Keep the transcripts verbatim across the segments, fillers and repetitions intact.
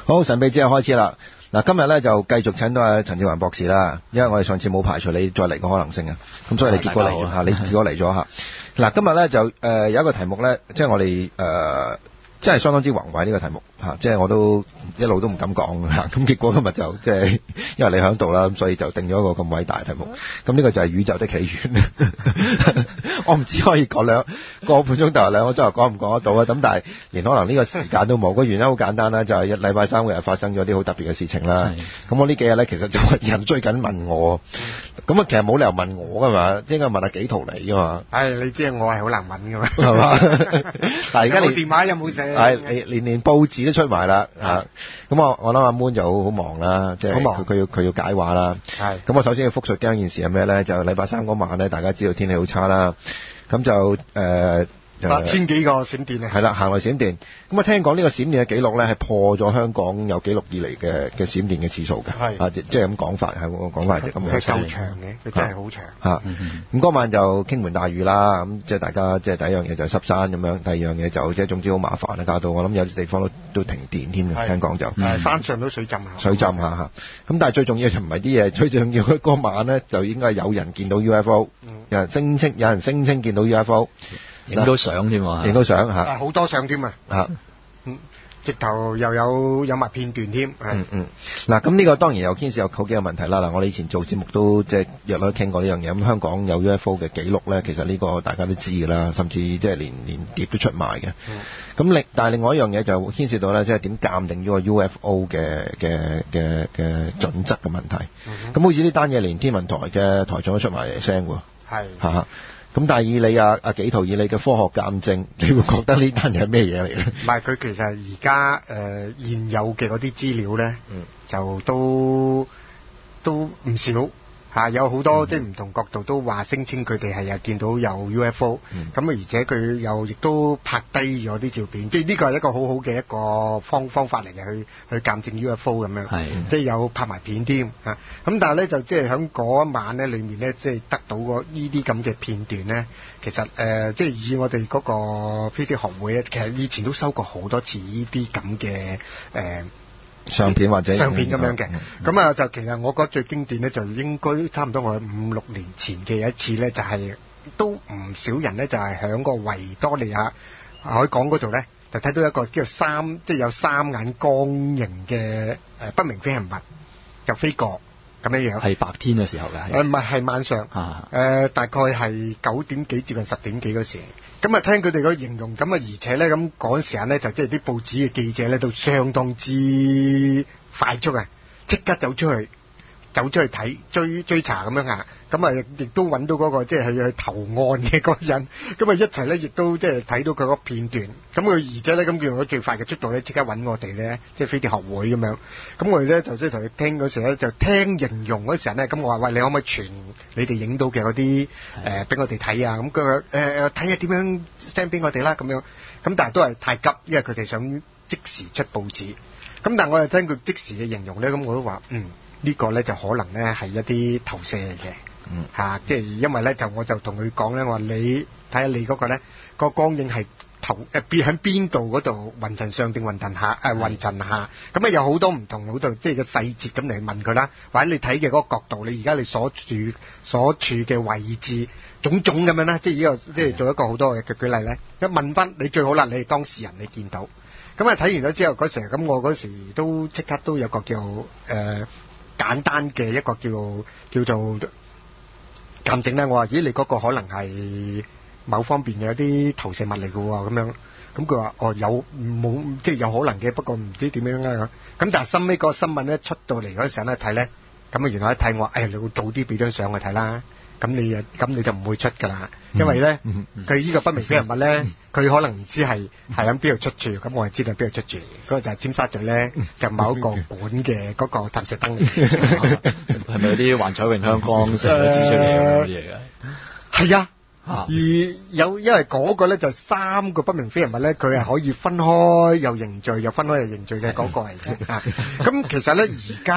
好，神秘之夜開始啦。嗱，今日咧就繼續請到阿陳志宏博士啦，因為我哋上次冇排除你再嚟嘅可能性啊，咁所以你結果嚟咗嚇，你結果嚟咗嚇。嗱，今日咧就誒、呃、有一個題目咧，即係我哋誒。呃真係相當之宏偉呢個題目嚇，即係我都一路都唔敢講嚇，咁結果今日就即係因為你喺度啦，咁所以就定咗一個咁偉大嘅題目。咁呢個就係宇宙的起源。我唔知可以講兩個半鐘頭兩個鐘頭講唔講得到啊？咁但係連可能呢個時間都冇。個原因好簡單啦，就係、是、禮拜三嗰日發生咗啲好特別嘅事情啦。咁我呢幾日咧其實就有人追緊問我，咁啊其實冇理由問我㗎嘛，應該問阿紀陶你㗎嘛。 唉、哎，你知我係好難問㗎嘛， 係嘛？但係而家你電話有冇寫？ 係，連連報紙都出埋啦，嚇！咁我我諗阿 Moon 就好好忙啦，即係佢佢要佢要解話啦。係。咁我首先要復述嘅一件事係咩咧？就禮拜三嗰晚咧，大家知道天氣好差啦，咁就誒。呃八千幾個閃電啊！ 係啦，行來閃電。咁啊，聽講呢個閃電嘅記錄咧係破咗香港有記錄以嚟嘅嘅閃電嘅次數嘅。係啊，即係咁講法，係我講法就咁樣。 佢夠長嘅，佢真係好長。 嚇！咁嗰晚就傾盆大雨啦，咁即係大家即係第一樣嘢就係濕山咁樣，第二樣嘢就即係總之好麻煩啦，搞到我諗有啲地方都都停電添嘅，聽講就。 誒，山上都水浸下。 水浸下嚇。咁但係最重要就唔係啲嘢，最重要嗰晚咧就應該有人見到 U F O，有人聲稱有人聲稱見到 U F O。 影到相添喎， 影到相嚇， 好多相添啊！ 嚇， 嗯，直頭又有有埋片段添， 嗯嗯。嗱，咁呢個當然又牽涉有好幾個問題啦。嗱，我哋以前做節目都即係約咗傾過呢樣嘢。咁香港有 U F O 嘅記錄咧，其實呢個大家都知㗎啦，甚至即係連連碟都出賣嘅。咁另但係另外一樣嘢就牽涉到咧，即係點鑑定咗個 U F O 嘅嘅嘅嘅準則嘅問題。咁好似呢單嘢連天文台嘅台長都出埋聲喎。係嚇。咁但係以你啊啊紀陶以你嘅科學鑑證，你會覺得呢單嘢係咩嘢嚟咧？ 唔係，佢其實而家誒現有嘅嗰啲資料咧，嗯、就都都唔少嚇，有好多、嗯、即係唔同角度都話聲稱佢哋係又見到有 U F O，咁啊、嗯、而且佢又亦都拍低咗啲照片，即係呢個係一個好好嘅一個方方法嚟嘅，去去鑑證 U F O 咁樣，即係有拍埋片添嚇。咁但係咧就即係喺嗰一晚咧裏面咧，即係得到個呢啲咁嘅片段咧，其實誒、呃、即係以我哋嗰個飛碟學會咧，其實以前都收過好多次呢啲咁嘅誒相片或者相片咁樣嘅。咁啊、嗯嗯、就其實我覺得最經典咧，就應該差唔多我五六年前嘅一次咧，就係、是、都唔少人咧，就係、是、喺個維多利亞海港嗰度咧，就睇到一個叫做三即係有三眼光形嘅誒不明飛行物就飛過。咁樣樣係白天嘅時候嘅，誒唔係係晚上，誒、啊呃、大概係九點幾接近十點幾嗰時，咁啊聽佢哋個形容，咁啊而且咧咁嗰陣時間咧就即係啲報紙嘅記者咧都相當之快速啊，即刻走出去。走出去睇追追查咁樣啊，咁啊亦都揾到嗰、那個即係去去投案嘅嗰個人，咁啊一齊咧亦都即係睇到佢嗰片段，咁佢而且咧咁叫用咗最快嘅速度咧，即刻揾我哋咧，即係飛碟學會咁樣，咁我哋咧就即係同佢聽嗰時咧，就聽形容嗰時候咧，咁我話喂，你可唔可以傳你哋影到嘅嗰啲誒俾我哋睇啊？咁佢誒睇下點樣 send 俾我哋啦咁樣，咁但係都係太急，因為佢哋想即時出報紙，咁但係我又聽佢即時嘅形容咧，咁我都話嗯。呢個咧就可能咧係一啲投射嚟嘅，嗯嚇，即係因為咧就我就同佢講咧，我話你睇下你嗰個咧個光影係投誒邊喺邊度嗰度雲層上定雲層下誒雲層下，咁啊有好多唔同好多即係個細節咁嚟問佢啦，或者你睇嘅嗰個角度，你而家你所處所處嘅位置種種咁樣啦，即係呢個即係做一個好多嘅舉例咧，一問翻你最好啦，你係當事人你見到，咁啊睇完咗之後嗰時，咁我嗰時都即刻都有個叫誒。呃簡單嘅一個叫叫做鑑證咧，我話咦你嗰個可能係某方面嘅有啲投射物嚟嘅喎，咁樣，咁佢話哦有冇即係有可能嘅，不過唔知點樣啊咁，但係收尾個新聞咧出到嚟嗰陣咧睇咧，咁啊原來一睇我話，哎呀你會早啲俾張相我睇啦。咁你啊，咁你就唔會出㗎啦，因為咧，佢、嗯、呢、嗯嗯、個不明飛行物咧，佢、嗯、可能唔知係係喺邊度出住，咁我係知道邊度出住，嗰、那個就係尖沙咀咧，就某一個館嘅嗰個探射燈嚟嘅， 係咪有啲幻彩詠香江成日指出嚟嗰啲嘢嘅？ 係啊。而有因為嗰個咧就三個不明飛行物咧，佢係可以分開又凝聚，又分開又凝聚嘅嗰個嚟嘅。咁其實咧而家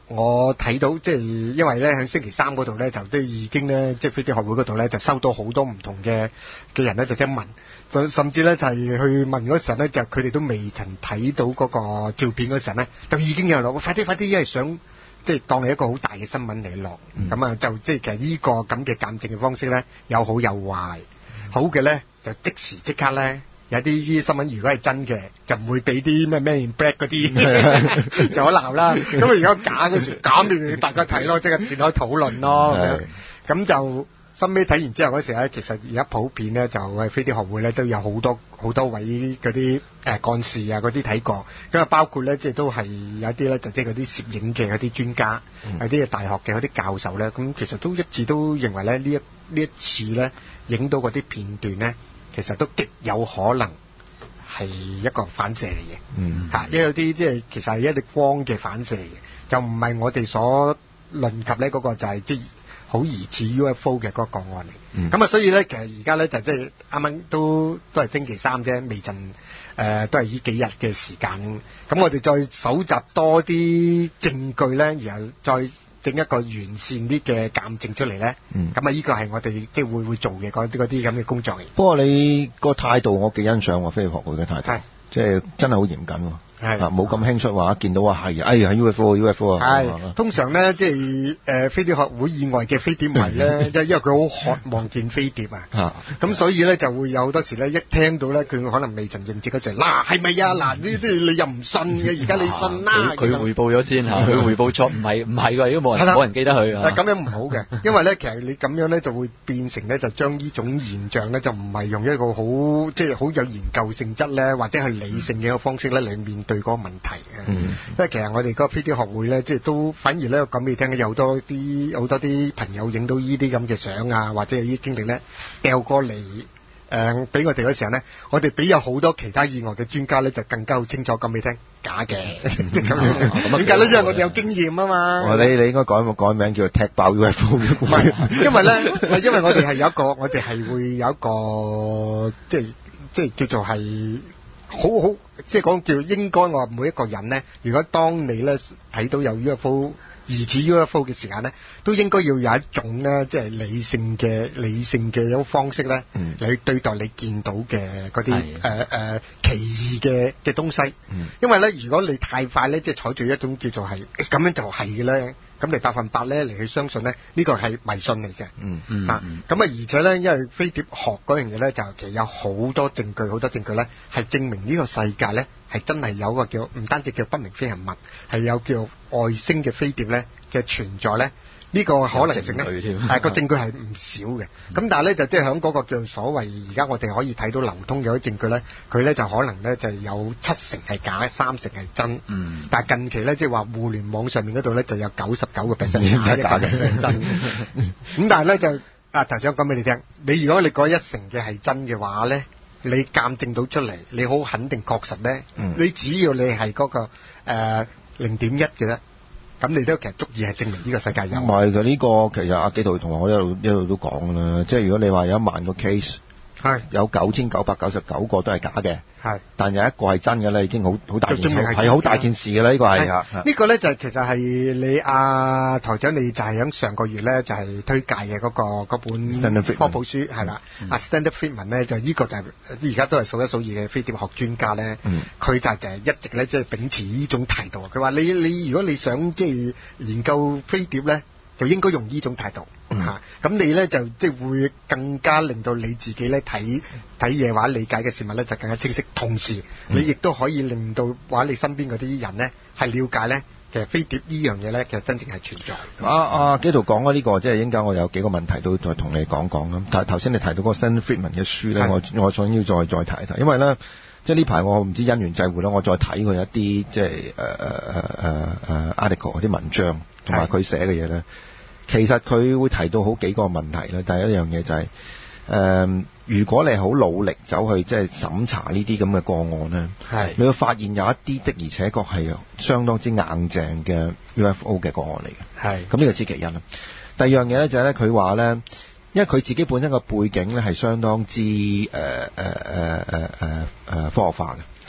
我睇到即係因為咧喺星期三嗰度咧就都已經咧即係飛碟學會嗰度咧就收到好多唔同嘅嘅人咧就即係問，就甚至咧就係去問嗰時候咧就佢哋都未曾睇到嗰個照片嗰時候咧就已經有人話快啲快啲，因為想即係當係一個好大嘅新聞嚟落，咁啊、嗯、就即係其實呢個咁嘅鑑證嘅方式咧有好有壞，好嘅咧就即時即刻咧。有啲新聞如果係真嘅，就唔會俾啲咩咩 in black 嗰啲就可鬧啦。咁啊而家假嘅時，假咪大家睇咯，即刻展開討論咯。咁就收尾睇完之後嗰時咧，其實而家普遍咧就係飛碟學會咧都有好多好多位嗰啲誒幹事啊嗰啲睇過，咁啊包括咧即係都係有一啲咧就即係嗰啲攝影嘅嗰啲專家，有啲大學嘅嗰啲教授咧，咁其實都一致都認為咧呢一呢一次咧影到嗰啲片段咧。其實都極有可能係一個反射嚟嘅，嗯，嚇，因為有啲即係其實係一啲光嘅反射嚟嘅，就唔係我哋所論及咧嗰個就係即係好疑似 U F O 嘅嗰個個案嚟。咁啊、嗯，所以咧其實而家咧就即係啱啱都都係星期三啫，未盡誒都係呢幾日嘅時間。咁我哋再搜集多啲證據咧，然後再整一個完善啲嘅鑑證出嚟咧，咁啊呢個係我哋即係會會做嘅嗰啲嗰啲咁嘅工作嚟。 不過你個態度我幾欣賞喎，飛碟學會嘅態度，即係真係好嚴謹喎。係冇咁輕率話，見到話係，哎呀 U F O U F O 啊！ 係通常咧，即係誒飛碟學會以外嘅飛碟迷咧，因因為佢好渴望見飛碟啊，咁所以咧就會有好多時咧，一聽到咧佢可能未曾認證嗰時，嗱係咪啊？嗱呢啲你又唔信嘅，而家你信啦！ 佢彙報咗先嚇，佢彙報錯，唔係唔係㗎，如果冇人冇人記得佢啊。 咁樣唔好嘅，因為咧其實你咁樣咧就會變成咧就將呢種現象咧就唔係用一個好即係好有研究性質咧，或者係理性嘅一個方式咧嚟面對嗰個問題。嗯，因為其實我哋嗰個飛碟學會咧，即係都反而咧講俾你聽，有好多啲好多啲朋友影到呢啲咁嘅相啊，或者有啲經歷咧，掉過嚟誒俾我哋嗰時候咧，我哋比有好多其他以外嘅專家咧，就更加好清楚講俾你聽，假嘅。咁樣點解咧？因為我哋有經驗啊嘛。 我你你應該改改名叫做踢爆 U F O。唔係，因為咧，因為我哋係有一個，我哋係會有一個，即係即係叫做係。好好，即係講叫應該我話每一個人咧，如果當你咧睇到有 U F O 疑似 U F O 嘅時間咧，都應該要有一種咧，即係理性嘅理性嘅一種方式咧，嚟、嗯、對待你見到嘅嗰啲誒誒奇異嘅嘅東西。嗯、因為咧，如果你太快咧，即係採取一種叫做係咁樣就係嘅咧。咁你百分百咧嚟去相信咧，呢個係迷信嚟嘅。嗯嗯。啊，咁啊，而且咧，因為飛碟學嗰樣嘢咧，就其實有好多證據，好多證據咧，係證明呢個世界咧係真係有個叫唔單止叫不明飛行物，係有叫外星嘅飛碟咧嘅存在咧。呢個可能性咧，係個證據係唔少嘅。咁但係咧就即係喺嗰個叫所謂而家我哋可以睇到流通嘅嗰啲證據咧，佢咧就可能咧就有七成係假，三成係真。嗯。但係近期咧即係話互聯網上面嗰度咧就有九十九個 percent 假，一百 percent 係真。咁但係咧就啊頭先講俾你聽，你如果你嗰一成嘅係真嘅話咧，你鑑證到出嚟，你好肯定確實咧，嗯、你只要你係嗰、嗰個誒零點一嘅咧。咁你都其實足以係證明呢個世界有。唔係嘅，呢個其實阿紀陶同學我一路一路都講啦，即係如果你話有一萬個 case，係有九千九百九十九個都係假嘅，係，但有一個係真嘅咧，已經好好大件事，係好大件事嘅啦，呢個係啊。 呢個咧就係其實係你阿台長，你就係喺上個月咧就係推介嘅嗰個嗰本科普書係啦。阿 Stanford Friedman 咧就呢個就係而家都係數一數二嘅飛碟學專家咧，佢就就係一直咧即係秉持呢種態度。佢話你你如果你想即係研究飛碟咧，就應該用呢種態度嚇。咁你咧就即係會更加令到你自己咧睇睇嘢或者理解嘅事物咧就更加清晰。同時你亦都可以令到或者你身邊嗰啲人咧係了解咧，其實飛碟呢樣嘢咧其實真正係存在。啊啊，紀陶講嗰呢個即係應該我有幾個問題都再同你講講咁。但係頭先你提到嗰個 Stanford Friedman 嘅書咧，我我想要再再提一提，因為咧即係呢排我唔知因緣際會啦，我再睇佢一啲即係誒誒誒誒 article 嗰啲文章同埋佢寫嘅嘢咧。其實佢會提到好幾個問題啦。第一樣嘢就係、是、誒、呃，如果你好努力走去即係審查呢啲咁嘅個案咧，係是你會發現有一啲的而且確係相當之硬淨嘅 U F O 嘅個案嚟嘅。係咁呢個知其一啦。第二樣嘢咧就係咧，佢話咧，因為佢自己本身個背景咧係相當之誒誒誒誒誒誒科學化嘅。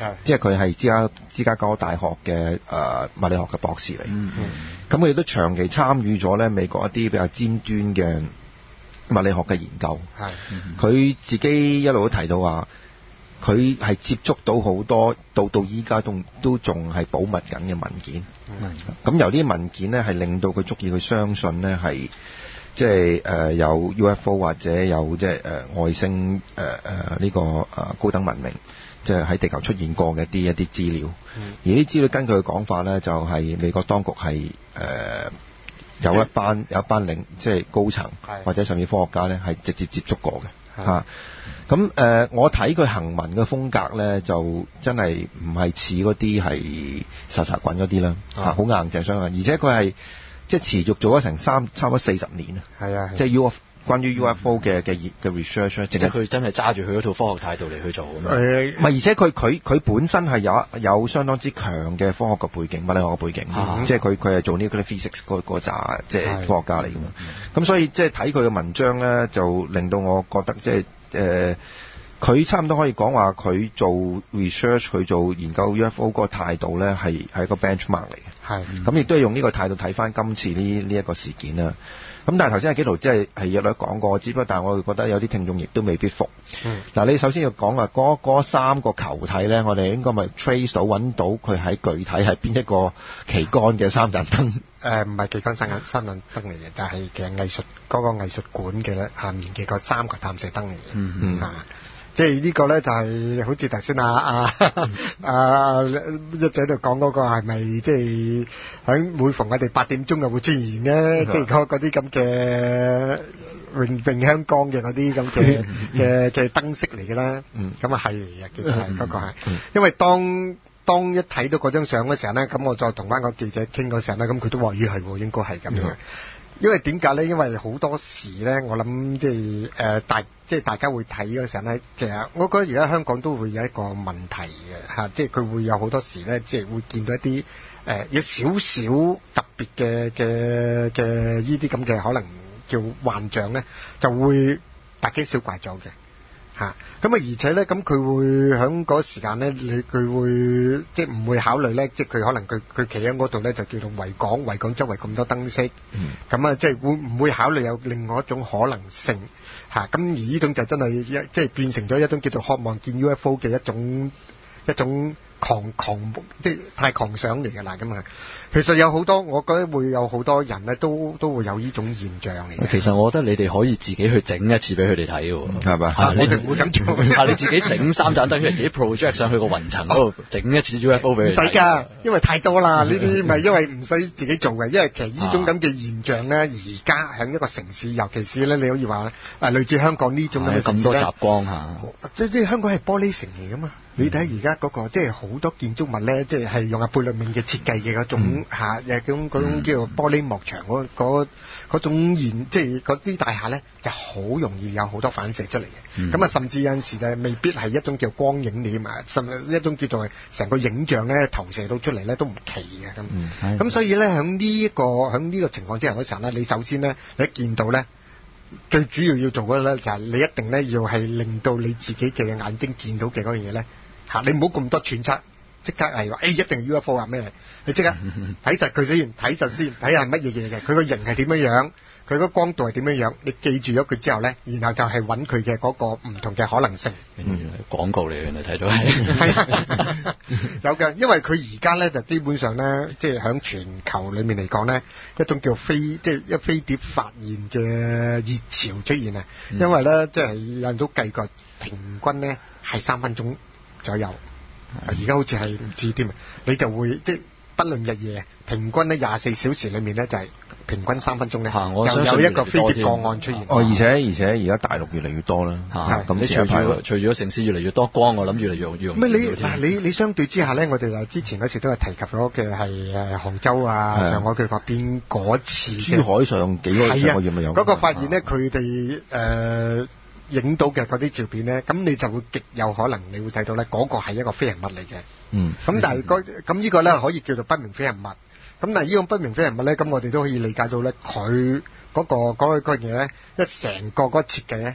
即係佢係芝加芝加哥大學嘅誒、呃、物理學嘅博士嚟。 嗯嗯。 咁佢亦都長期參與咗咧美國一啲比較尖端嘅物理學嘅研究。 係。 佢自己一路都提到話，佢係接觸到好多到到依家都都仲係保密緊嘅文件。咁、嗯、由啲文件咧係令到佢足以去相信咧係即係誒有 U F O 或者有即係誒外星誒誒呢個誒高等文明即係喺地球出現過嘅一啲一啲資料。嗯、而啲資料根據佢講法咧，就係、是、美國當局係誒、呃、有一班有一班領即係高層或者甚至科學家咧係直接接觸過嘅嚇。咁誒、呃，我睇佢行文嘅風格咧，就真係唔係似嗰啲係沙沙滾嗰啲啦，嚇、啊、好硬淨相信，而且佢係即係持續做咗成三差唔多四十年啊， 係啊， 即係 U F 關於 U F O 嘅嘅嘅 research 咧， 即係佢真係揸住佢嗰套科學態度嚟去做咁樣。 誒， 唔係，而且佢佢佢本身係有有相當之強嘅科學嘅背景，物理學嘅背景，啊、即係佢佢係做 nuclear physics 嗰嗰扎即係科學家嚟㗎嘛。咁所以即係睇佢嘅文章咧，就令到我覺得即係。誒，佢、呃、差唔多可以講話，佢做 research，佢做研究 U F O 嗰個態度咧，係係一個 benchmark 嚟嘅。係，咁亦都係用呢個態度睇翻今次呢呢一個事件啦。咁但係頭先阿紀陶即係係有略講過，只不過但係我覺得有啲聽眾亦都未必服。嗯。嗱，你首先要講啊，嗰嗰三個球體咧，我哋應該咪 trace 到揾到佢喺具體係邊一個旗杆嘅三盞燈？ 誒，唔係旗杆三盞三盞燈嚟嘅，就係嘅藝術嗰、嗰個藝術館嘅下面嘅嗰三個探射燈嚟嘅。嗯嗯。啊，即係呢個咧就係好似頭先啊啊啊一仔度講嗰個係咪即係喺每逢我哋八點鐘就會出現咧？即係嗰嗰啲咁嘅榮榮香江嘅嗰啲咁嘅嘅嘅燈飾嚟嘅啦。嗯。咁啊係嚟嘅，其實係嗰個係，因為當。當一睇到嗰張相嘅時候咧，咁我再同翻個記者傾嗰時候咧，咁佢都話咦係喎，應該係咁樣。嗯、因為點解咧？因為好多時咧，我諗即係誒大即係大家會睇嗰時候咧，其實我覺得而家香港都會有一個問題嘅嚇，即係佢會有好多時咧，即係會見到一啲誒、呃、有少少特別嘅嘅嘅呢啲咁嘅可能叫幻象咧，就會大驚小怪咗嘅。嚇，咁啊，而且咧，咁佢會喺嗰時間咧，你佢會即係唔會考慮咧，即係佢可能佢佢企喺嗰度咧，就叫做維港，維港周圍咁多燈飾，咁啊、嗯，即係會唔會考慮有另外一種可能性嚇？咁而呢種就真係一即係變成咗一種叫做渴望見 U F O 嘅一種一種狂狂即係太狂想嚟㗎啦，咁啊。其實有好多，我覺得會有好多人咧，都都會有呢種現象嚟嘅。 其實我覺得你哋可以自己去整一次俾佢哋睇喎，係嘛？ 我哋唔會咁做。 啊，你自己整三盞燈，佢自己 project 上去個雲層嗰度，整一次 U F O 俾佢睇。唔使㗎，因為太多啦。呢啲咪因為唔使自己做嘅，因為其實呢種咁嘅現象咧，而家喺一個城市，尤其是咧，你可以話啊，類似香港呢種咁嘅城市咧，咁多雜光嚇。即即香港係玻璃城嚟㗎嘛？你睇而家嗰個即係好多建築物咧，即係係用阿貝聿銘嘅設計嘅嗰種嚇，誒嗰種嗰種叫做玻璃幕牆嗰嗰嗰種現，即係嗰啲大廈咧就好容易有好多反射出嚟嘅。咁啊，甚至有陣時就未必係一種叫光影點啊，甚至一種叫做成個影像咧投射到出嚟咧都唔奇嘅咁。咁所以咧喺呢一個喺呢個情況之下嗰時候咧，你首先咧你一見到咧。最主要要做嘅咧就係你一定咧要係令到你自己嘅眼睛見到嘅嗰樣嘢咧嚇，你唔好咁多揣測，即刻係話誒一定係 U F O 啊咩？你即刻睇實佢先，睇實先，睇下係乜嘢嘢嘅，佢個形係點樣樣，佢個光度係點樣樣，你記住咗佢之後咧，然後就係揾佢嘅嗰個唔同嘅可能性。 嗯，廣告嚟嘅，你睇到係係啊，有嘅，因為佢而家咧就基本上咧，即係喺全球裡面嚟講咧，一種叫飛即係一飛碟發現嘅熱潮出現啊。嗯、因為咧，即係有人都計過平均咧係三分鐘左右，而家、嗯、好似係唔知添啊，你就會即係不論日夜，平均咧廿四小時裡面咧就係、是。平均三分鐘咧，就有一個飛碟個案出現。 哦，而且而且而家大陸越嚟越多啦。嚇，咁你隨住隨住城市越嚟越多光，我諗越嚟越越。 咩？你嗱你你相對之下咧，我哋就之前嗰時都係提及咗嘅係誒杭州啊、上海佢嗰邊嗰次。 珠海上幾個上個月咪有？ 嗰個發現咧，佢哋誒影到嘅嗰啲照片咧，咁你就會極有可能你會睇到咧，嗰個係一個飛行物嚟嘅。嗯。咁但係嗰咁呢個咧可以叫做不明飛行物。咁但係呢種不明飛行物咧，咁我哋都可以理解到咧，佢嗰、嗰個嗰、嗰個嘢咧，一成個嗰個設計咧，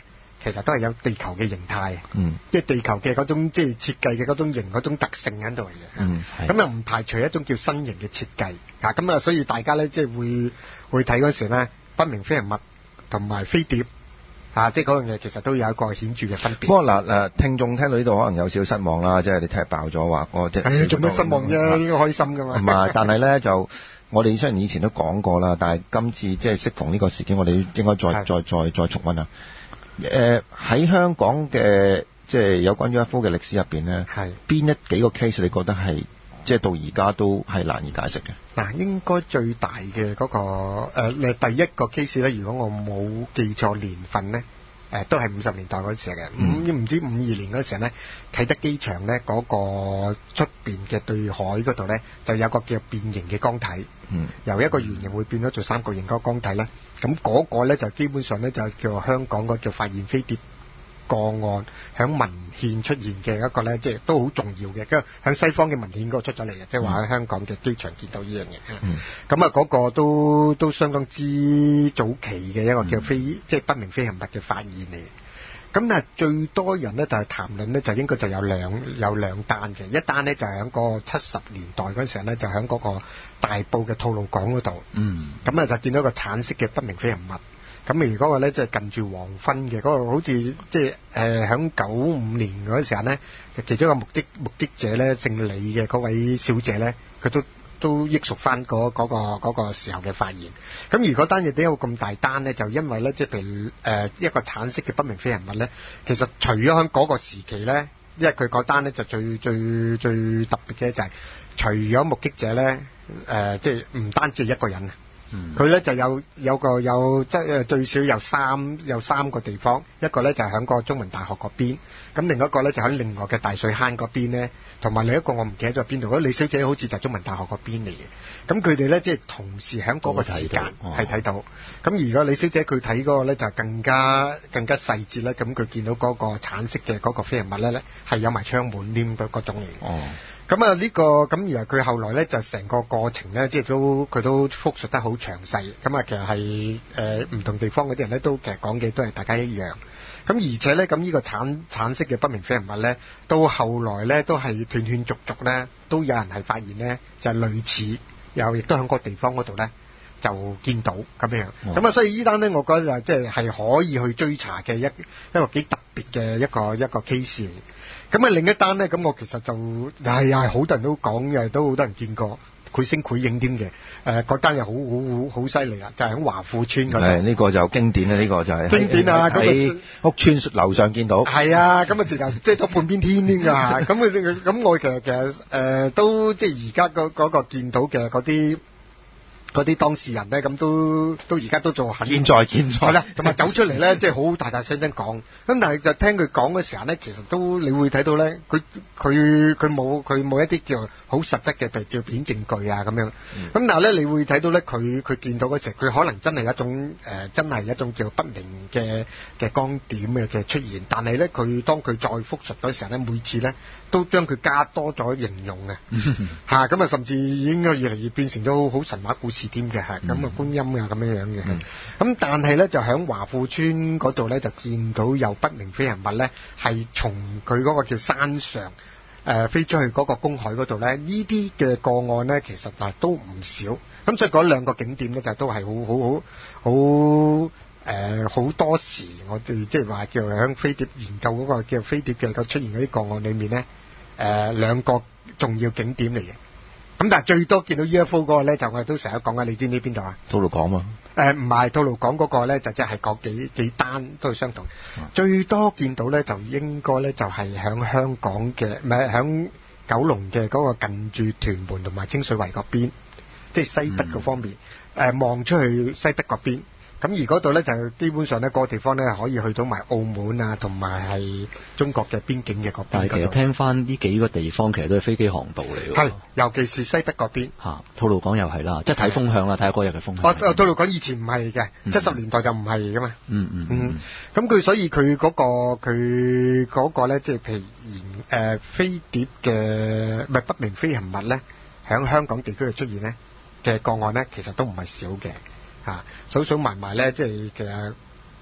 其實都係有地球嘅形態， 嗯， 即係地球嘅嗰種即係設計嘅嗰種型嗰種特性喺度嚟嘅。 嗯， 咁又唔排除一種叫新型嘅設計啊。咁啊，所以大家咧即係會會睇嗰時咧，不明飛行物同埋飛碟啊，即係嗰樣嘢其實都有一個顯著嘅分別。 不過嗱誒，聽眾聽到呢度可能有少少失望啦，即係你聽日爆咗話，我即係做咩失望啫？應該開心噶嘛。 唔係，但係咧就。我哋雖然以前都講過啦，但係今次即係適逢呢個事件，我哋應該再再再再重溫啊！誒、呃、喺香港嘅即係有關 U F O 嘅歷史入邊咧，係邊一幾個 case 你覺得係即係到而家都係難以解釋嘅？ 嗱，應該最大嘅嗰、那個誒、呃，第一個 case 咧，如果我冇記錯年份咧。誒、呃、都係五十年代嗰時嘅，五唔、嗯、知五二年嗰時候咧，啟德機場咧嗰、那個出邊嘅對海嗰度咧，就有個叫變形嘅光體，嗯、由一個圓形會變咗做三角形嗰個光體咧，咁嗰個咧就基本上咧就叫香港個叫發現飛碟個案響文獻出現嘅一個咧，即係都好重要嘅。跟住響西方嘅文獻嗰度出咗嚟嘅，即係話喺香港嘅機場見到呢樣嘢。咁啊，嗰個都都相當之早期嘅一個叫飛，嗯、即係不明飛行物嘅發現嚟。咁但係最多人咧就係談論咧，就應該就有兩有兩單嘅。一單咧就係響個七十年代嗰陣時咧，就響嗰個大埔嘅吐露港嗰度。嗯。咁啊就見到一個橙色嘅不明飛行物。咁而嗰個咧即係近住黃昏嘅嗰、嗰個，好似即係誒響九五年嗰時候咧，其中一個目擊目擊者咧，姓李嘅嗰位小姐咧，佢都都憶述翻嗰嗰個嗰、嗰個時候嘅發現。咁而嗰單嘢點解會咁大單咧？就因為咧，即係譬如誒一個橙色嘅不明飛行物咧，其實除咗喺嗰個時期咧，因為佢嗰單咧就最最最特別嘅就係、是、除咗目擊者咧，誒即係唔單止係一個人啊。佢咧、嗯、就有有個有即係最少有三有三個地方，一個咧就係喺個中文大學嗰邊，咁另一個咧就喺另外嘅大水坑嗰邊咧，同埋另一個我唔記得咗邊度。嗰李小姐好似就係中文大學嗰邊嚟嘅，咁佢哋咧即係同時喺嗰個時間係睇到。咁、哦、而個李小姐佢睇嗰個咧就更加更加細節咧，咁佢見到嗰個橙色嘅嗰個飛行物咧咧係有埋窗門添嗰種嚟嘅。哦咁啊呢個咁而佢後來咧就成個過程咧，即係都佢都複述得好詳細。咁啊其實係誒唔同地方嗰啲人咧都其實講嘅都係大家一樣。咁而且咧咁呢個橙橙色嘅不明飛行物咧，到後來咧都係斷斷續續咧都有人係發現咧就係類似，又亦都喺個地方嗰度咧就見到咁樣。咁啊、哦、所以呢單咧，我覺得就即係係可以去追查嘅一一個幾特別嘅一個一個 case。咁啊另一單咧，咁我其實就係又係好多人都講，又都好多人見過，繪聲繪影添嘅。誒嗰單又好好好好犀利啊！就係喺華富村嗰度。係呢、 呢個就經典啊！呢、呢個就係經典啊！ 喺屋村樓上見到。 係啊！咁啊直頭即係咗半邊天添㗎。咁佢咁我其實其實誒、呃、都即係而家嗰嗰個見到嘅嗰啲。嗰啲當事人咧，咁都都而家都做很健在健在， 係啦，同埋走出嚟咧，即係好大大聲聲講。咁但係就聽佢講嘅時候咧，其實都你會睇到咧，佢佢佢冇佢冇一啲叫好實質嘅，譬如照片證據啊咁樣。咁、嗯、但係咧，你會睇到咧，佢佢見到嗰時候，佢可能真係一種誒、呃，真係一種叫不明嘅嘅光點嘅嘅出現。但係咧，佢當佢再複述嗰時候咧，每次咧都將佢加多咗形容嘅嚇，咁啊甚至應該越嚟越變成咗好神話故事。添嘅係咁啊，觀音啊咁樣樣嘅，咁、嗯、但係咧就喺華富村嗰度咧就見到有不明飛行物咧，係從佢嗰個叫山上誒、呃、飛出去嗰個公海嗰度咧，呢啲嘅個案咧其實就都唔少，咁所以嗰兩個景點咧就都係好好好好誒好多時我哋即係話叫喺飛碟研究嗰個叫飛碟嘅個出現嗰啲個案裏面咧，誒、呃、兩個重要景點嚟嘅。咁但係最多見到 U F O 嗰個咧，就我哋都成日講緊，你知唔知邊度啊？ 吐露港嘛？ 誒唔係吐露港嗰個咧，就即係嗰幾幾單都係相同。嗯、最多見到咧，就應該咧就係響香港嘅，唔係響九龍嘅嗰個近住屯門同埋清水圍嗰邊，即係西北嗰方面。誒望、嗯呃、出去西北嗰邊。咁而嗰度咧就基本上咧嗰個地方咧可以去到埋澳門啊，同埋係中國嘅邊境嘅嗰邊。 但係其實聽翻呢幾個地方其實都係飛機航道嚟㗎。 係，尤其是西北嗰邊。 嚇，吐露港又係啦，即係睇風向啦，睇下嗰日嘅風向。 哦，吐露港以前唔係嘅，七十年代就唔係㗎嘛。嗯嗯嗯。咁佢所以佢嗰個佢嗰個咧，即係譬如誒飛碟嘅唔係不明飛行物咧，喺香港地區嘅出現咧嘅個案咧，其實都唔係少嘅。啊，數數埋埋咧，即係其實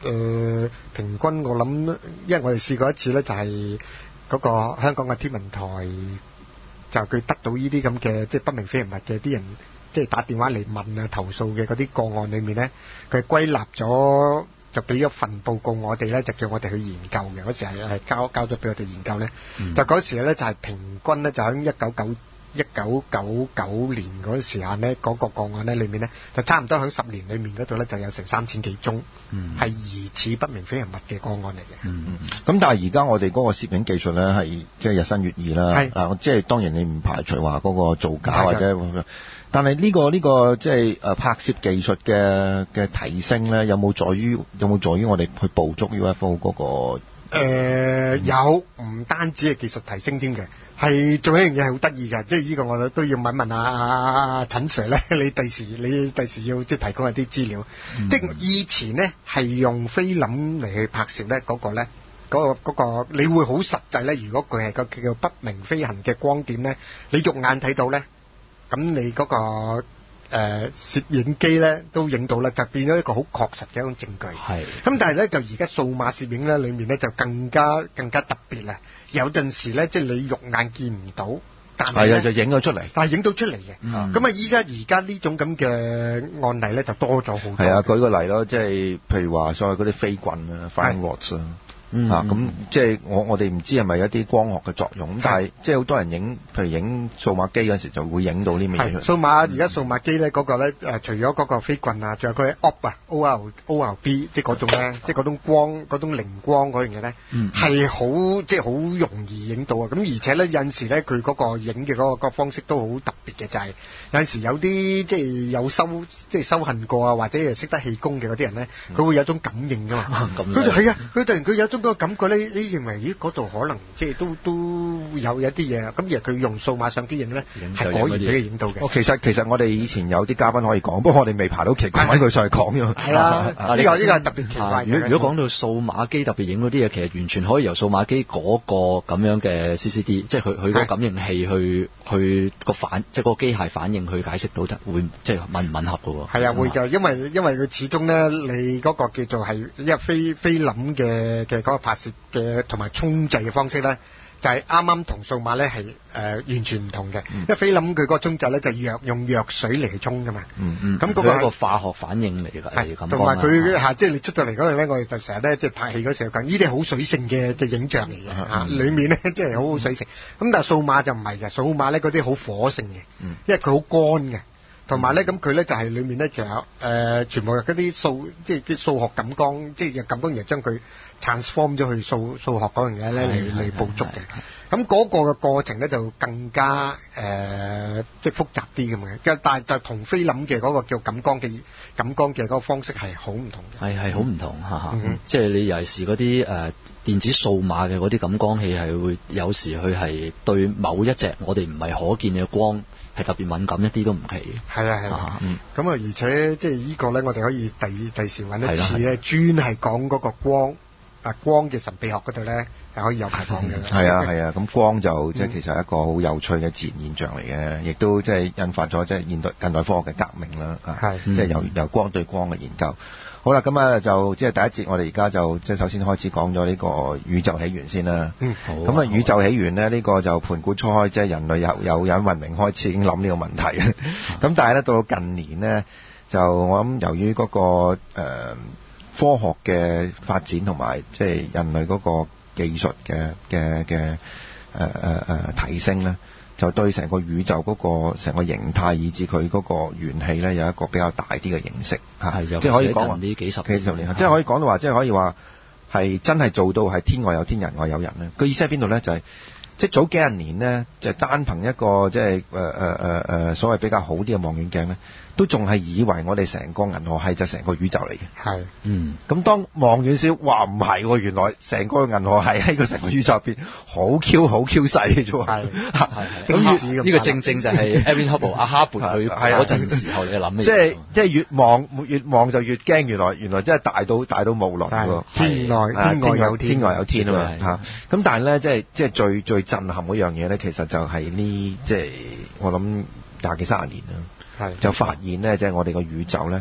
誒平均我諗，因為我哋試過一次咧，就係嗰個香港嘅天文台，就佢得到呢啲咁嘅即係不明飛行物嘅啲人，即係打電話嚟問啊投訴嘅嗰啲個案裏面咧，佢歸納咗就俾咗份報告我哋咧，就叫我哋去研究嘅。嗰時係係交交咗俾我哋研究咧， 嗯、 就嗰時咧就係平均咧就喺一九九一九九九年嗰時間咧，嗰、那個個案咧裏面咧就差唔多喺十年裏面嗰度咧就有成三千幾宗，係、嗯、疑似不明飛行物嘅個案嚟嘅。 嗯嗯。咁但係而家我哋嗰個攝影技術咧係即係日新月異啦。係嗱，即係當然你唔排除話嗰個造假或者，但係呢、這個呢、這個即係誒拍攝技術嘅嘅提升咧，有冇在於有冇在於我哋去捕捉 U F O 嗰、那個？ 誒、呃嗯、有，唔單止係技術提升添嘅，係仲有一樣嘢係好得意嘅，即係呢個我都要問問阿阿陳 Sir 咧，你第時你第時要即係提供一啲資料，嗯、即係以前咧係用菲林嚟去拍攝咧，嗰、嗰個咧嗰、嗰個嗰、嗰個你會好實際咧。如果佢係個叫做不明飛行嘅光點咧，你肉眼睇到咧，咁你嗰、嗰個。誒、呃、攝影機咧都影到啦，就變咗一個好確實嘅一種證據。係。咁但係咧就而家數碼攝影咧裏面咧就更加更加特別啦。有陣時咧即係你肉眼見唔到，但係咧就影咗出嚟。但係影到出嚟嘅。咁啊依家而家呢種咁嘅案例咧就多咗好多。係啊，舉個例咯，即係譬如話所謂嗰啲飛棍啊 ，flying rods 啊。嗯啊，咁即係我我哋唔知係咪一啲光學嘅作用，咁但係即係好多人影，譬如影數碼機嗰時就會影到呢啲嘢。數碼而家數碼機咧嗰個咧誒，除咗嗰個飛棍啊，仲有佢 O B 啊 ，O L O L B， 即係嗰種咧，即係嗰種光嗰種靈光嗰樣嘢咧，係好即係好容易影到啊！咁而且咧有陣時咧佢嗰個影嘅嗰個方式都好特別嘅，就係、是、有陣時有啲即係有修即係修行過啊，或者係識得氣功嘅嗰啲人咧，佢會有種感應㗎嘛。佢就係啊，佢突然佢有種。嗰個感覺咧，你認為咦嗰度可能即係都都有一啲嘢，咁而佢用數碼相機影咧，係可以俾佢影到嘅。哦，其實其實我哋以前有啲嘉賓可以講，不過我哋未爬到期揾佢上嚟講啫嘛。係啦，呢個呢個係特別奇怪嘅。如果如果講到數碼機特別影嗰啲嘢，其實完全可以由數碼機嗰個咁樣嘅 C C D， 即係佢佢個感應器去去個反，即係嗰個機械反應去解釋到得會即係吻唔吻合嘅喎。係啊，會㗎，因為因為佢始終咧，你嗰個叫做係因為菲菲林嘅嘅嗰個拍攝嘅同埋沖製嘅方式咧，就係啱啱同數碼咧係誒完全唔同嘅。因為菲林佢嗰個沖製咧就藥用藥水嚟沖噶嘛。嗯嗯。咁嗰個係一個化學反應嚟㗎。係咁。同埋佢嚇，即係你出到嚟嗰陣咧，我哋就成日咧即係拍戲嗰時候講，呢啲好水性嘅嘅影像嚟嘅嚇，裡面咧即係好好水性。咁但係數碼就唔係嘅，數碼咧嗰啲好火性嘅，因為佢好乾嘅。同埋咧，咁佢咧就係裡面咧，其實誒、呃、全部嗰啲數，即係啲數學感光，即係感光然後將佢 transform 咗去數數學嗰樣嘢咧嚟嚟捕捉嘅。咁嗰個嘅過程咧就更加誒、呃、即係複雜啲咁嘅。但係就同菲林嘅嗰個叫感光嘅感光嘅嗰個方式係好唔同嘅。係係好唔同嚇嚇，嗯、即係你尤其是嗰啲誒電子數碼嘅嗰啲感光器係會有時佢係對某一隻我哋唔係可見嘅光。係特別敏感一啲都唔奇。係啊係啊，嗯，咁啊而且即係呢個咧，我哋可以第第時揾一次咧，專係講嗰個光啊光嘅神秘學嗰度咧，係可以有排講嘅。係啊係啊，咁光就即係其實係一個好有趣嘅自然現象嚟嘅，亦都即係引發咗即係現代近代科學嘅革命啦。係，即係由由光對光嘅研究。好啦，咁啊就即係第一節，我哋而家就即係首先開始講咗呢個宇宙起源先啦。嗯，好。咁啊，宇宙起源咧，呢、呢個就盤古初開，即係人類有有人文明開始已經諗呢個問題。咁、嗯、但係咧，到近年咧，就我諗由於嗰、嗰個、呃、科學嘅發展同埋即係人類嗰個技術嘅嘅嘅誒誒誒提升咧。就對成個宇宙嗰個成個形態，以至佢嗰個元氣咧，有一個比較大啲嘅認識嚇，即係可以講話呢幾十幾十年，即係可以講到話，即係可以話係真係做到係天外有天，人外有人咧。個意思喺邊度咧？就係、是、即係早幾廿年咧，就係、單憑一個即係誒誒誒誒所謂比較好啲嘅望遠鏡咧，都仲係以為我哋成個銀河系就成個宇宙嚟嘅。係，嗯。咁當望遠少，哇唔係喎，原來成個銀河系喺個成個宇宙入邊好 Q 好 Q 細嘅啫喎。係係。咁呢個正正就係 Edwin Hubble 阿哈勃佢嗰陣時候你諗嘅。即係即係越望越望就越驚，原來原來真係大到大到無倫喎。天外天外有天外有天啊嘛嚇。咁但係咧，即係即係最最震撼嗰樣嘢咧，其實就係呢即係我諗廿幾三十年啦。係就發現咧，即係我哋個宇宙咧，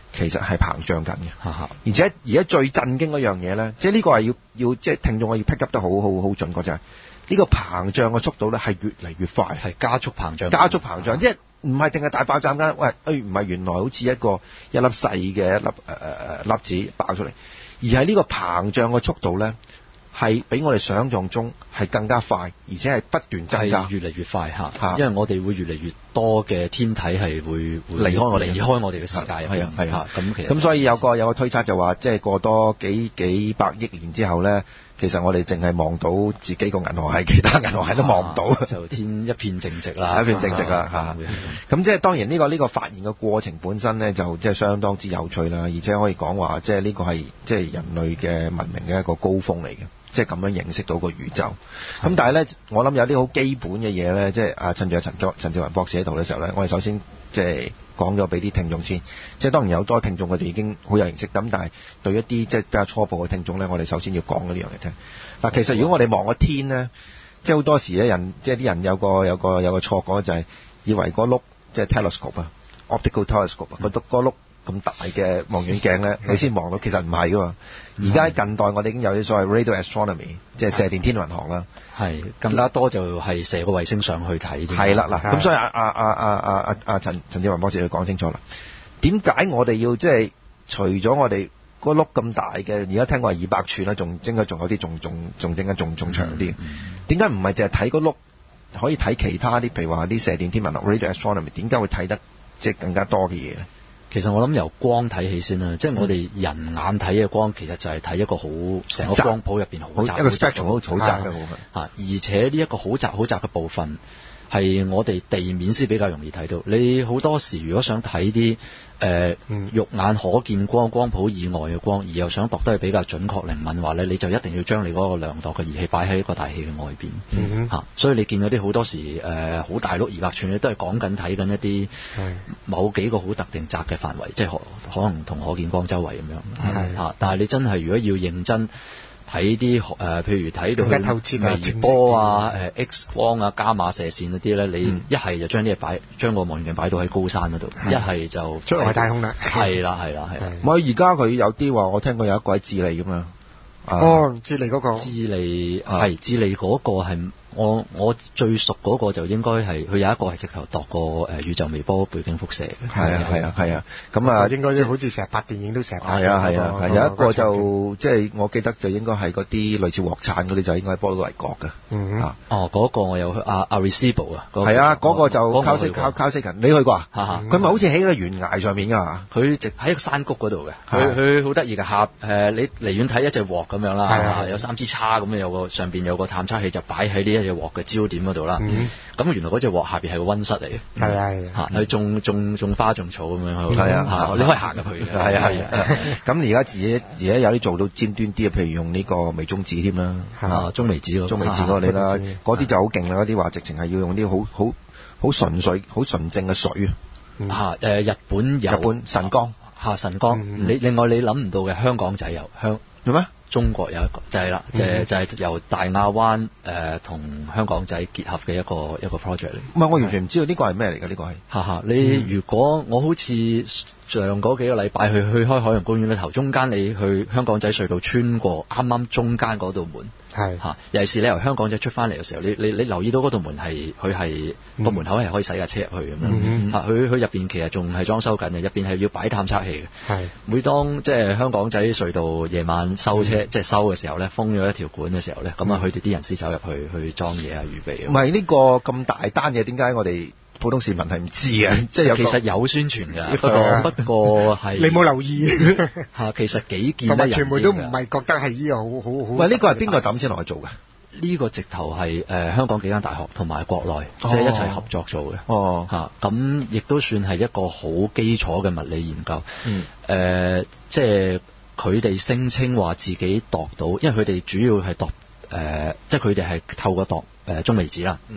其實係膨脹緊嘅。而且而家最震驚嗰樣嘢咧，即係呢個係要要即係聽眾我要 pick up 得好好好準確就係、是、呢個膨脹嘅速度咧係越嚟越快， 係加速膨脹， 加速膨脹，即係唔係淨係大爆炸間，喂，誒唔係原來好似一個一粒細嘅一粒誒誒誒粒子爆出嚟，而係呢個膨脹嘅速度咧。係比我哋想象中係更加快，而且係不斷增加， 越嚟越快嚇。因為我哋會越嚟越多嘅天體係會會離開我哋，離開我哋嘅世界入邊。係啊，咁其實咁所以有個有個推測就話，即係過多幾幾百億年之後咧，其實我哋淨係望到自己個銀河系，其他銀河系都望唔到， 啊，就天一片靜寂啦， 一片靜寂啦嚇。咁即係當然呢個呢個發現嘅過程本身咧，就即係相當之有趣啦，而且可以講話，即係呢個係即係人類嘅文明嘅一個高峰嚟嘅。即係咁樣認識到個宇宙，咁但係咧，我諗有啲好基本嘅嘢咧，即係啊趁住阿陳陳志宏博士喺度嘅時候咧，我哋首先即係講咗俾啲聽眾先。即係當然有好多聽眾佢哋已經好有認識，咁但係對一啲即係比較初步嘅聽眾咧，我哋首先要講嗰啲樣嘢聽。嗱，其實如果我哋望個天咧，即係好多時咧人，即係啲人有個有個有個錯覺就係以為個碌即係 telescope 啊 ，optical telescope 啊，個篤個碌咁大嘅望遠鏡咧，你先望到，其實唔係噶嘛。而家近代我哋已經有啲所謂 radio astronomy， 即係射電天文學啦。 係更加多就係射個衛星上去睇。 係啦，嗱，咁所以阿阿阿阿阿阿阿陳陳志宏博士要講清楚啦。點解我哋要即係除咗我哋個碌咁大嘅，而家聽講係二百寸啦，仲應該仲有啲仲仲仲整緊仲仲長啲。點解唔係淨係睇個碌？可以睇其他啲，譬如話啲射電天文學 radio astronomy， 點解會睇得即係更加多嘅嘢咧？ 其實我諗由光睇起先啦，即係我哋人眼睇嘅光，其實就係睇一個好成個光譜入邊好窄， 一個 spectrum 好窄嘅部分。 嚇，而且呢一個好窄好窄嘅部分係我哋地面先比較容易睇到。你好多時如果想睇啲誒肉眼可見光光譜以外嘅光，而又想度得係比較準確靈敏話咧，你就一定要將你嗰個量度嘅儀器擺喺一個大氣嘅外邊。 嗯嚇，所以你見嗰啲好多時誒好、呃、大碌二百寸咧，都係講緊睇緊一啲某幾個好特定窄嘅範圍，即係可可能同可見光周圍咁樣。嚇，但係你真係如果要認真睇啲誒，譬如睇到微波啊、誒 X 光啊、伽馬射線嗰啲咧，你一係就將啲嘢擺，將個望遠鏡擺到喺高山嗰度，一係就出外太空啦。 係啦，係啦，係啦。 唔係而家佢有啲話，我聽過有一個喺智利咁樣。 哦，智利嗰個。 智利係智利嗰個係。我我最熟嗰個就應該係佢有一個係直頭度過誒宇宙微波背景輻射嘅。 係啊係啊係啊，咁啊應該好似成日拍電影都成日拍。 係啊係啊係，有一個就即係我記得就應該係嗰啲類似鑊鏟嗰啲，就應該係波多黎各嘅。 嗯啊哦，嗰個我有去阿阿 Arecibo 啊。係啊，嗰個就靠西靠靠西近，你去過啊？佢咪好似喺個懸崖上面㗎嘛？ 佢直喺個山谷嗰度嘅。佢佢好得意嘅，下誒你離遠睇一隻鑊咁樣啦，有三支叉咁樣，有個上邊有個探測器就擺喺呢一隻鑊嘅焦點嗰度啦，咁、嗯、原來嗰隻鑊下邊係個溫室嚟嘅， 係係嚇，佢種種種花種草咁樣， 係啊， 你可以行入去嘅， 係啊係啊。咁而家自己而家有啲做到尖端啲，譬如用呢個微中子添啦， 啊中微子嗰中微子嗰啲啦，嗰啲就好勁啦，嗰啲話直情係要用啲好好好純粹、好純正嘅水啊。嚇誒，日本有日本神岡嚇神岡，你另外你諗唔到嘅香港仔有香有咩？ 中國有一個就係、是、啦，就係、是、就係、是、由大亞灣誒同香港仔結合嘅一個一個 project 嚟。 唔係，我完全唔知道呢個係咩嚟㗎？呢、這個係哈哈，你如果我好似上嗰幾個禮拜去去開海洋公園咧，頭中間你去香港仔隧道穿過啱啱中間嗰道門， 係嚇，尤其是你由香港仔出翻嚟嘅時候，你你你留意到嗰道門係佢係個門口係可以駛架車入去咁樣嚇，佢佢入邊其實仲係裝修緊嘅，入邊係要擺探測器嘅。係每當即係香港仔隧道夜晚收車、嗯、即係收嘅時候咧，封咗一條管嘅時候咧，咁啊佢哋啲人先走入去去裝嘢啊預備。 唔係呢個咁大單嘢，點解我哋普通市民係唔知嘅？即係其實有宣傳㗎，不過不過係你冇留意嚇。其實幾件得人全部都唔係覺得係呢個好好好。 喂，呢個係邊個抌錢落去做嘅？ 呢個直頭係誒香港幾間大學同埋國內即係一齊合作做嘅。哦，嚇咁亦都算係一個好基礎嘅物理研究。嗯。誒，即係佢哋聲稱話自己度到，因為佢哋主要係度誒，即係佢哋係透過度誒中微子啦。嗯。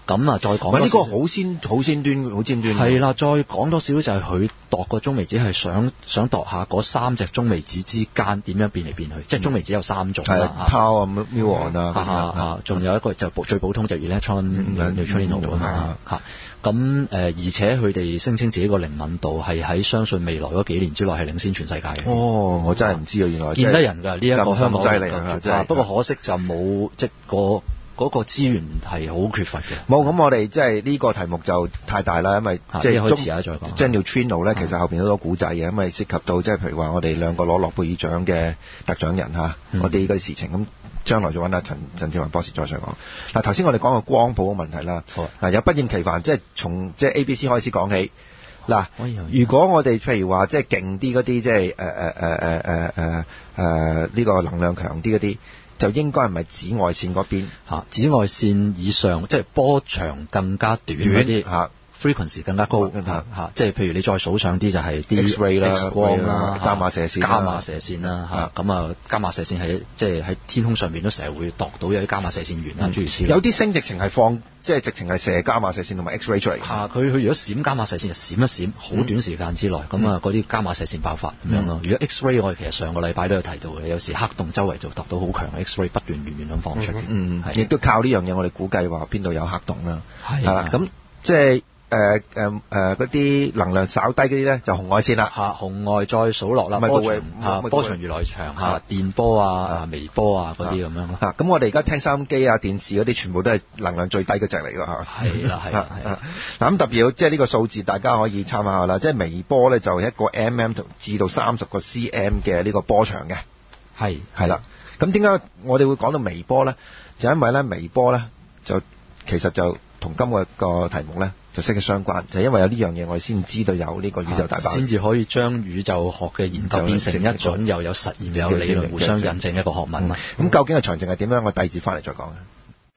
咁啊，再講呢個好先好先端好尖端。 係啦，再講多少就係佢度個中微子係想想度下嗰三隻中微子之間點樣變嚟變去，嗯、即係中微子有三種啦。 係 tau 啊、muon 啊， 啊仲有一個就最普通就 electron neutrino 啊嘛嚇。咁誒，而且佢哋聲稱自己個靈敏度係喺相信未來嗰幾年之內係領先全世界嘅。 哦，我真係唔知啊，原來見得人㗎呢一個香港犀利啊，真係。 不過可惜就冇即個。嗰個資源係好缺乏嘅。 冇，咁我哋即係呢個題目就太大啦，因為即係中即係 neutrino 咧，其實後邊好多古仔嘅，因為涉及到即係譬如話我哋兩個攞諾貝爾獎嘅得獎人嚇，我哋呢個事情咁，將來再揾阿陳陳志宏博士再上講。嗱，頭先我哋講個光譜嘅問題啦，嗱有不厭其煩，即係從即係 A B C 開始講起。嗱，如果我哋譬如話即係勁啲嗰啲，即係誒誒誒誒誒誒誒呢個能量強啲嗰啲。就應該係咪紫外線嗰邊？ 紫外線以上，即係波長更加短嗰啲，frequency 更加高嚇，即係譬如你再數上啲就係啲 X-ray 啦、 X 光啦、 伽馬射線、 伽馬射線啦嚇，咁啊伽馬射線係即係喺天空上面都成日會度到有啲伽馬射線源啦，諸如此類。 有啲星直情係放，即係直情係射伽馬射線同埋 X-ray 出嚟。 嚇，佢佢如果閃伽馬射線就閃一閃，好短時間之內，咁啊嗰啲伽馬射線爆發咁樣咯。如果 X-ray 我哋其實上個禮拜都有提到嘅，有時黑洞周圍就度到好強嘅 X-ray 不斷源源咁放出嘅。嗯，亦都靠呢樣嘢，我哋估計話邊度有黑洞啦。係啦，咁即係。誒誒誒嗰啲能量稍低嗰啲咧，就紅外線啦。嚇，紅外再數落啦，波長嚇，波長越來越長嚇，電波啊、微波啊嗰啲咁樣咯。嚇，咁我哋而家聽收音機啊、電視嗰啲，全部都係能量最低嗰隻嚟㗎嚇。係啦，係啦，係啦。嗱咁特別要即係呢個數字，大家可以參考下啦。即係微波咧，就一個 mm 至到三十個 cm 嘅呢個波長嘅。係係啦。咁點解我哋會講到微波咧？就因為咧微波咧就其實就同今個個題目咧。就息息相關，就係、因為有呢樣嘢，我哋先知道有呢個宇宙大爆炸，先至可以將宇宙學嘅研究變成一種又有實驗又有理論互相印證一個學問。咁、嗯、究竟嘅詳情係點樣？我第二節翻嚟再講。